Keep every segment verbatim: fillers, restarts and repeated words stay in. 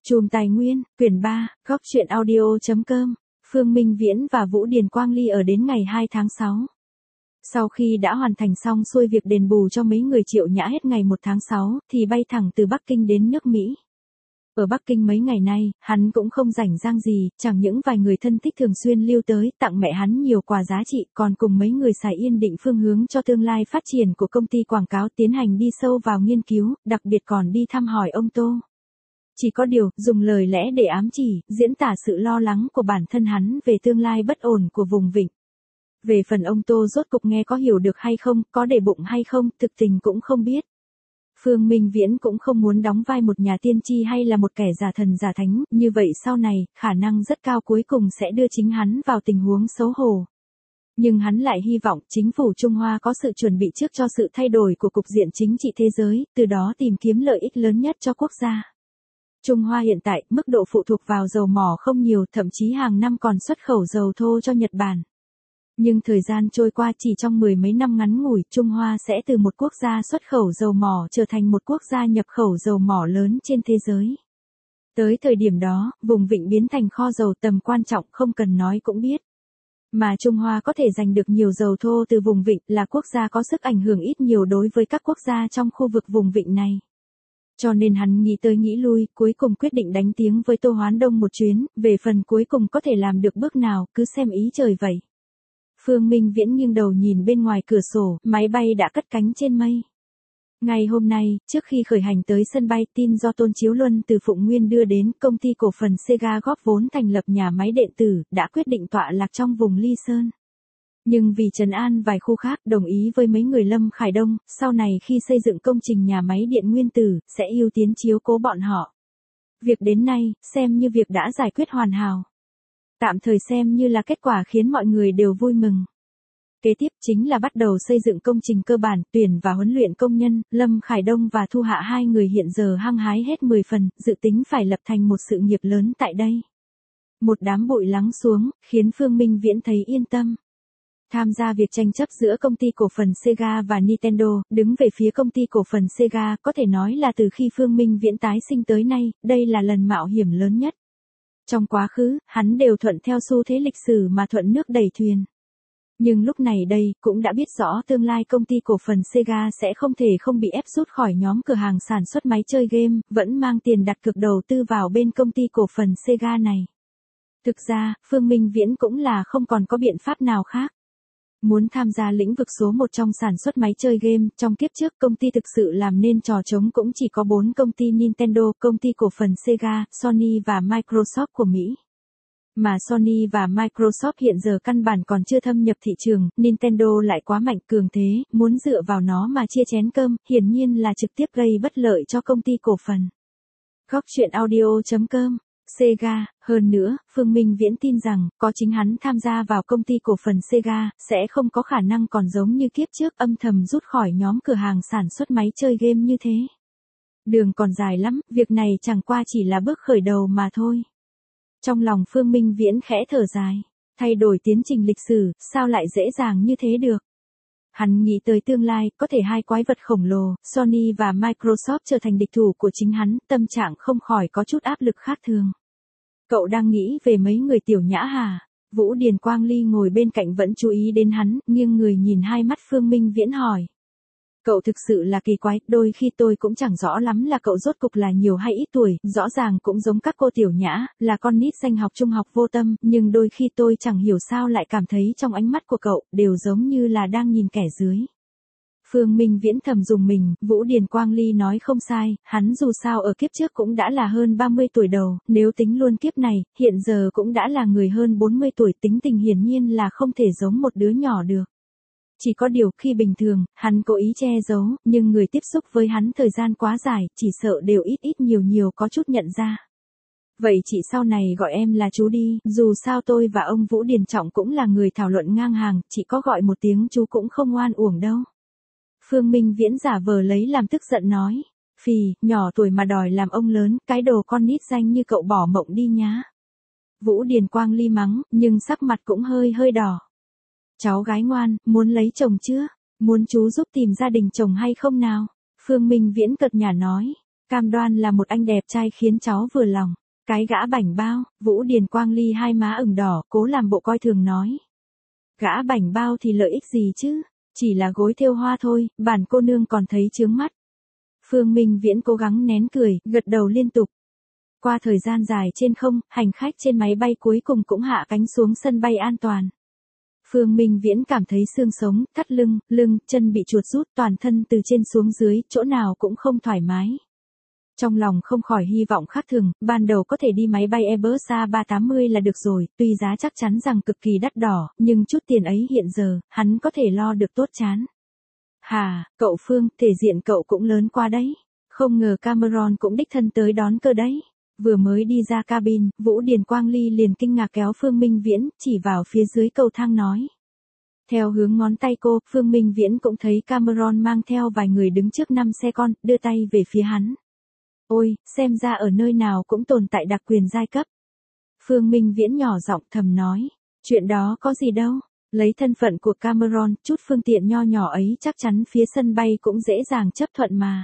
Chùm Tài Nguyên, quyển ba, góc truyện audio.com, Phương Minh Viễn và Vũ Điền Quang Ly ở đến ngày hai tháng sáu. Sau khi đã hoàn thành xong xuôi việc đền bù cho mấy người Triệu Nhã hết ngày một tháng sáu, thì bay thẳng từ Bắc Kinh đến nước Mỹ. Ở Bắc Kinh mấy ngày nay, hắn cũng không rảnh rang gì, chẳng những vài người thân thích thường xuyên lưu tới, tặng mẹ hắn nhiều quà giá trị, còn cùng mấy người xài yên định phương hướng cho tương lai phát triển của công ty quảng cáo tiến hành đi sâu vào nghiên cứu, đặc biệt còn đi thăm hỏi ông Tô. Chỉ có điều, dùng lời lẽ để ám chỉ, diễn tả sự lo lắng của bản thân hắn về tương lai bất ổn của vùng vịnh. Về phần ông Tô rốt cục nghe có hiểu được hay không, có để bụng hay không, thực tình cũng không biết. Phương Minh Viễn cũng không muốn đóng vai một nhà tiên tri hay là một kẻ giả thần giả thánh, như vậy sau này, khả năng rất cao cuối cùng sẽ đưa chính hắn vào tình huống xấu hổ. Nhưng hắn lại hy vọng chính phủ Trung Hoa có sự chuẩn bị trước cho sự thay đổi của cục diện chính trị thế giới, từ đó tìm kiếm lợi ích lớn nhất cho quốc gia. Trung Hoa hiện tại, mức độ phụ thuộc vào dầu mỏ không nhiều, thậm chí hàng năm còn xuất khẩu dầu thô cho Nhật Bản. Nhưng thời gian trôi qua chỉ trong mười mấy năm ngắn ngủi, Trung Hoa sẽ từ một quốc gia xuất khẩu dầu mỏ trở thành một quốc gia nhập khẩu dầu mỏ lớn trên thế giới. Tới thời điểm đó, vùng vịnh biến thành kho dầu tầm quan trọng không cần nói cũng biết. Mà Trung Hoa có thể giành được nhiều dầu thô từ vùng vịnh là quốc gia có sức ảnh hưởng ít nhiều đối với các quốc gia trong khu vực vùng vịnh này. Cho nên hắn nghĩ tới nghĩ lui, cuối cùng quyết định đánh tiếng với Tô Hoán Đông một chuyến, về phần cuối cùng có thể làm được bước nào, cứ xem ý trời vậy. Phương Minh Viễn nghiêng đầu nhìn bên ngoài cửa sổ, máy bay đã cất cánh trên mây. Ngày hôm nay, trước khi khởi hành tới sân bay, tin do Tôn Chiếu Luân từ Phụng Nguyên đưa đến, công ty cổ phần Sega góp vốn thành lập nhà máy điện tử, đã quyết định tọa lạc trong vùng Ly Sơn. Nhưng vì trấn an vài khu khác, đồng ý với mấy người Lâm Khải Đông, sau này khi xây dựng công trình nhà máy điện nguyên tử, sẽ ưu tiên chiếu cố bọn họ. Việc đến nay, xem như việc đã giải quyết hoàn hảo. Tạm thời xem như là kết quả khiến mọi người đều vui mừng. Kế tiếp chính là bắt đầu xây dựng công trình cơ bản, tuyển và huấn luyện công nhân, Lâm Khải Đông và Thu Hạ hai người hiện giờ hăng hái hết mười phần, dự tính phải lập thành một sự nghiệp lớn tại đây. Một đám bụi lắng xuống, khiến Phương Minh Viễn thấy yên tâm. Tham gia việc tranh chấp giữa công ty cổ phần Sega và Nintendo, đứng về phía công ty cổ phần Sega, có thể nói là từ khi Phương Minh Viễn tái sinh tới nay, đây là lần mạo hiểm lớn nhất. Trong quá khứ, hắn đều thuận theo xu thế lịch sử mà thuận nước đẩy thuyền. Nhưng lúc này đây, cũng đã biết rõ tương lai công ty cổ phần Sega sẽ không thể không bị ép rút khỏi nhóm cửa hàng sản xuất máy chơi game, vẫn mang tiền đặt cược đầu tư vào bên công ty cổ phần Sega này. Thực ra, Phương Minh Viễn cũng là không còn có biện pháp nào khác. Muốn tham gia lĩnh vực số một trong sản xuất máy chơi game, trong kiếp trước công ty thực sự làm nên trò trống cũng chỉ có bốn công ty Nintendo, công ty cổ phần Sega, Sony và Microsoft của Mỹ. Mà Sony và Microsoft hiện giờ căn bản còn chưa thâm nhập thị trường, Nintendo lại quá mạnh cường thế, muốn dựa vào nó mà chia chén cơm, hiển nhiên là trực tiếp gây bất lợi cho công ty cổ phần. Góc truyện audio.com Sega, hơn nữa, Phương Minh Viễn tin rằng, có chính hắn tham gia vào công ty cổ phần Sega, sẽ không có khả năng còn giống như kiếp trước âm thầm rút khỏi nhóm cửa hàng sản xuất máy chơi game như thế. Đường còn dài lắm, việc này chẳng qua chỉ là bước khởi đầu mà thôi. Trong lòng Phương Minh Viễn khẽ thở dài, thay đổi tiến trình lịch sử, sao lại dễ dàng như thế được. Hắn nghĩ tới tương lai, có thể hai quái vật khổng lồ, Sony và Microsoft trở thành địch thủ của chính hắn, tâm trạng không khỏi có chút áp lực khác thường. Cậu đang nghĩ về mấy người Tiểu Nhã hả? Vũ Điền Quang Ly ngồi bên cạnh vẫn chú ý đến hắn, nghiêng người nhìn hai mắt Phương Minh Viễn hỏi. Cậu thực sự là kỳ quái, đôi khi tôi cũng chẳng rõ lắm là cậu rốt cục là nhiều hay ít tuổi, rõ ràng cũng giống các cô Tiểu Nhã, là con nít danh học trung học vô tâm, nhưng đôi khi tôi chẳng hiểu sao lại cảm thấy trong ánh mắt của cậu, đều giống như là đang nhìn kẻ dưới. Phương Minh Viễn thầm dùng mình, Vũ Điền Quang Ly nói không sai, hắn dù sao ở kiếp trước cũng đã là hơn ba mươi tuổi đầu, nếu tính luôn kiếp này, hiện giờ cũng đã là người hơn bốn mươi tuổi, tính tình hiển nhiên là không thể giống một đứa nhỏ được. Chỉ có điều khi bình thường, hắn cố ý che giấu, nhưng người tiếp xúc với hắn thời gian quá dài, chỉ sợ đều ít ít nhiều nhiều có chút nhận ra. Vậy chị sau này gọi em là chú đi, dù sao tôi và ông Vũ Điền Trọng cũng là người thảo luận ngang hàng, chỉ có gọi một tiếng chú cũng không oan uổng đâu. Phương Minh Viễn giả vờ lấy làm tức giận nói, phì, nhỏ tuổi mà đòi làm ông lớn, cái đồ con nít danh như cậu bỏ mộng đi nhá. Vũ Điền Quang Ly mắng, nhưng sắc mặt cũng hơi hơi đỏ. Cháu gái ngoan, muốn lấy chồng chưa? Muốn chú giúp tìm gia đình chồng hay không nào? Phương Minh Viễn cợt nhả nói. Cam đoan là một anh đẹp trai khiến cháu vừa lòng. Cái gã bảnh bao, Vũ Điền Quang Ly hai má ửng đỏ, cố làm bộ coi thường nói. Gã bảnh bao thì lợi ích gì chứ, chỉ là gối thêu hoa thôi, bản cô nương còn thấy chướng mắt. Phương Minh Viễn cố gắng nén cười, gật đầu liên tục. Qua thời gian dài trên không, hành khách trên máy bay cuối cùng cũng hạ cánh xuống sân bay an toàn. Phương Minh Viễn cảm thấy xương sống, thắt lưng, lưng, chân bị chuột rút toàn thân từ trên xuống dưới, chỗ nào cũng không thoải mái. Trong lòng không khỏi hy vọng khác thường, ban đầu có thể đi máy bay Airbus A ba tám mươi là được rồi, tuy giá chắc chắn rằng cực kỳ đắt đỏ, nhưng chút tiền ấy hiện giờ, hắn có thể lo được tốt chán. Hà, cậu Phương, thể diện cậu cũng lớn qua đấy. Không ngờ Cameron cũng đích thân tới đón cơ đấy. Vừa mới đi ra cabin, Vũ Điền Quang Ly liền kinh ngạc kéo Phương Minh Viễn, chỉ vào phía dưới cầu thang nói. Theo hướng ngón tay cô, Phương Minh Viễn cũng thấy Cameron mang theo vài người đứng trước năm xe con, đưa tay về phía hắn. Ôi, xem ra ở nơi nào cũng tồn tại đặc quyền giai cấp. Phương Minh Viễn nhỏ giọng thầm nói, chuyện đó có gì đâu, lấy thân phận của Cameron, chút phương tiện nho nhỏ ấy chắc chắn phía sân bay cũng dễ dàng chấp thuận mà.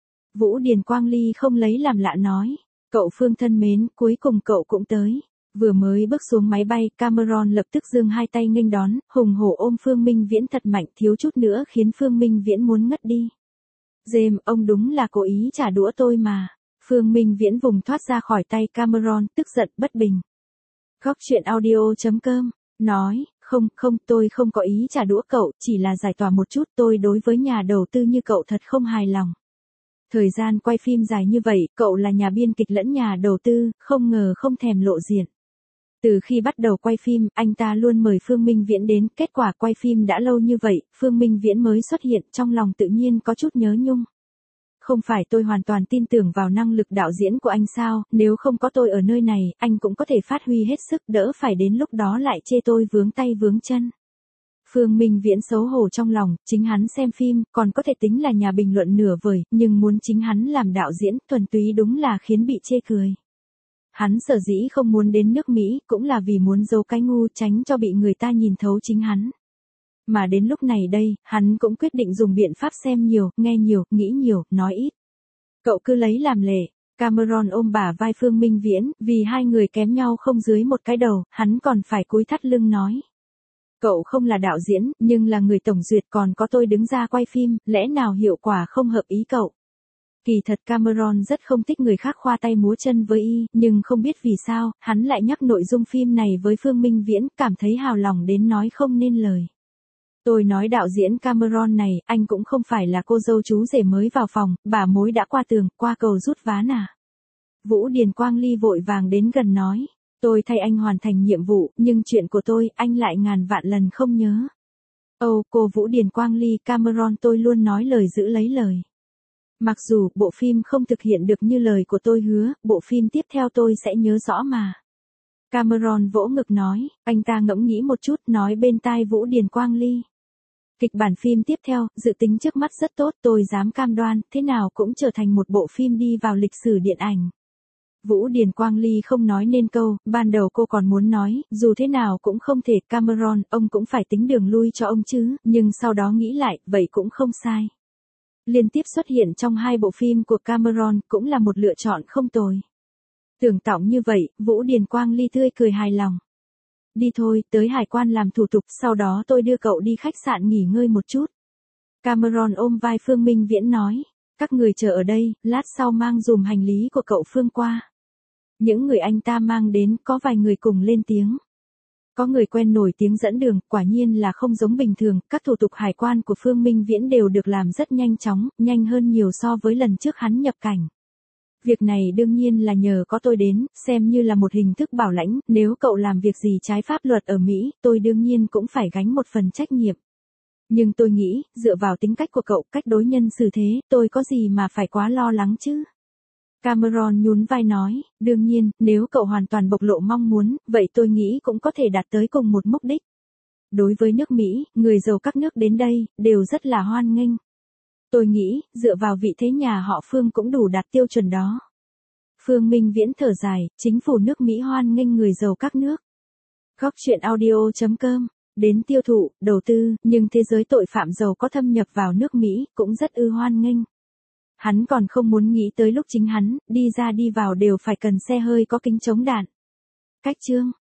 Vũ Điền Quang Ly không lấy làm lạ nói, cậu Phương thân mến, cuối cùng cậu cũng tới. Vừa mới bước xuống máy bay, Cameron lập tức giương hai tay nghênh đón, hùng hổ ôm Phương Minh Viễn thật mạnh, thiếu chút nữa khiến Phương Minh Viễn muốn ngất đi. James, ông đúng là cố ý trả đũa tôi mà. Phương Minh Viễn vùng thoát ra khỏi tay Cameron, tức giận bất bình. Góc truyện audio chấm com nói, không, không, tôi không có ý trả đũa cậu, chỉ là giải tỏa một chút, tôi đối với nhà đầu tư như cậu thật không hài lòng. Thời gian quay phim dài như vậy, cậu là nhà biên kịch lẫn nhà đầu tư, không ngờ không thèm lộ diện. Từ khi bắt đầu quay phim, anh ta luôn mời Phương Minh Viễn đến, kết quả quay phim đã lâu như vậy, Phương Minh Viễn mới xuất hiện, trong lòng tự nhiên có chút nhớ nhung. Không phải tôi hoàn toàn tin tưởng vào năng lực đạo diễn của anh sao, nếu không có tôi ở nơi này, anh cũng có thể phát huy hết sức, đỡ phải đến lúc đó lại chê tôi vướng tay vướng chân. Phương Minh Viễn xấu hổ trong lòng, chính hắn xem phim, còn có thể tính là nhà bình luận nửa vời, nhưng muốn chính hắn làm đạo diễn, thuần túy đúng là khiến bị chê cười. Hắn sở dĩ không muốn đến nước Mỹ, cũng là vì muốn giấu cái ngu, tránh cho bị người ta nhìn thấu chính hắn. Mà đến lúc này đây, hắn cũng quyết định dùng biện pháp xem nhiều, nghe nhiều, nghĩ nhiều, nói ít. Cậu cứ lấy làm lệ. Cameron ôm bả vai Phương Minh Viễn, vì hai người kém nhau không dưới một cái đầu, hắn còn phải cúi thắt lưng nói. Cậu không là đạo diễn, nhưng là người tổng duyệt, còn có tôi đứng ra quay phim, lẽ nào hiệu quả không hợp ý cậu? Kỳ thật Cameron rất không thích người khác khoa tay múa chân với y, nhưng không biết vì sao, hắn lại nhắc nội dung phim này với Phương Minh Viễn, cảm thấy hào lòng đến nói không nên lời. Tôi nói đạo diễn Cameron này, anh cũng không phải là cô dâu chú rể mới vào phòng, bà mối đã qua tường, qua cầu rút ván à. Vũ Điền Quang Ly vội vàng đến gần nói, tôi thay anh hoàn thành nhiệm vụ, nhưng chuyện của tôi, anh lại ngàn vạn lần không nhớ. Ồ, cô Vũ Điền Quang Ly, Cameron tôi luôn nói lời giữ lấy lời. Mặc dù bộ phim không thực hiện được như lời của tôi hứa, bộ phim tiếp theo tôi sẽ nhớ rõ mà. Cameron vỗ ngực nói, anh ta ngẫm nghĩ một chút nói bên tai Vũ Điền Quang Ly. Kịch bản phim tiếp theo, dự tính trước mắt rất tốt, tôi dám cam đoan, thế nào cũng trở thành một bộ phim đi vào lịch sử điện ảnh. Vũ Điền Quang Ly không nói nên câu, ban đầu cô còn muốn nói, dù thế nào cũng không thể, Cameron, ông cũng phải tính đường lui cho ông chứ, nhưng sau đó nghĩ lại, vậy cũng không sai. Liên tiếp xuất hiện trong hai bộ phim của Cameron, cũng là một lựa chọn không tồi. Tưởng tọng như vậy, Vũ Điền Quang Ly tươi cười hài lòng. Đi thôi, tới hải quan làm thủ tục, sau đó tôi đưa cậu đi khách sạn nghỉ ngơi một chút. Cameron ôm vai Phương Minh Viễn nói, các người chờ ở đây, lát sau mang dùm hành lý của cậu Phương qua. Những người anh ta mang đến, có vài người cùng lên tiếng. Có người quen nổi tiếng dẫn đường, quả nhiên là không giống bình thường, các thủ tục hải quan của Phương Minh Viễn đều được làm rất nhanh chóng, nhanh hơn nhiều so với lần trước hắn nhập cảnh. Việc này đương nhiên là nhờ có tôi đến, xem như là một hình thức bảo lãnh, nếu cậu làm việc gì trái pháp luật ở Mỹ, tôi đương nhiên cũng phải gánh một phần trách nhiệm. Nhưng tôi nghĩ, dựa vào tính cách của cậu, cách đối nhân xử thế, tôi có gì mà phải quá lo lắng chứ? Cameron nhún vai nói, đương nhiên, nếu cậu hoàn toàn bộc lộ mong muốn, vậy tôi nghĩ cũng có thể đạt tới cùng một mục đích. Đối với nước Mỹ, người giàu các nước đến đây, đều rất là hoan nghênh. Tôi nghĩ, dựa vào vị thế nhà họ Phương cũng đủ đạt tiêu chuẩn đó. Phương Minh Viễn thở dài, chính phủ nước Mỹ hoan nghênh người giàu các nước. Góc truyện audio chấm com, đến tiêu thụ, đầu tư, nhưng thế giới tội phạm giàu có thâm nhập vào nước Mỹ, cũng rất ư hoan nghênh. Hắn còn không muốn nghĩ tới lúc chính hắn, đi ra đi vào đều phải cần xe hơi có kính chống đạn. Cách chương.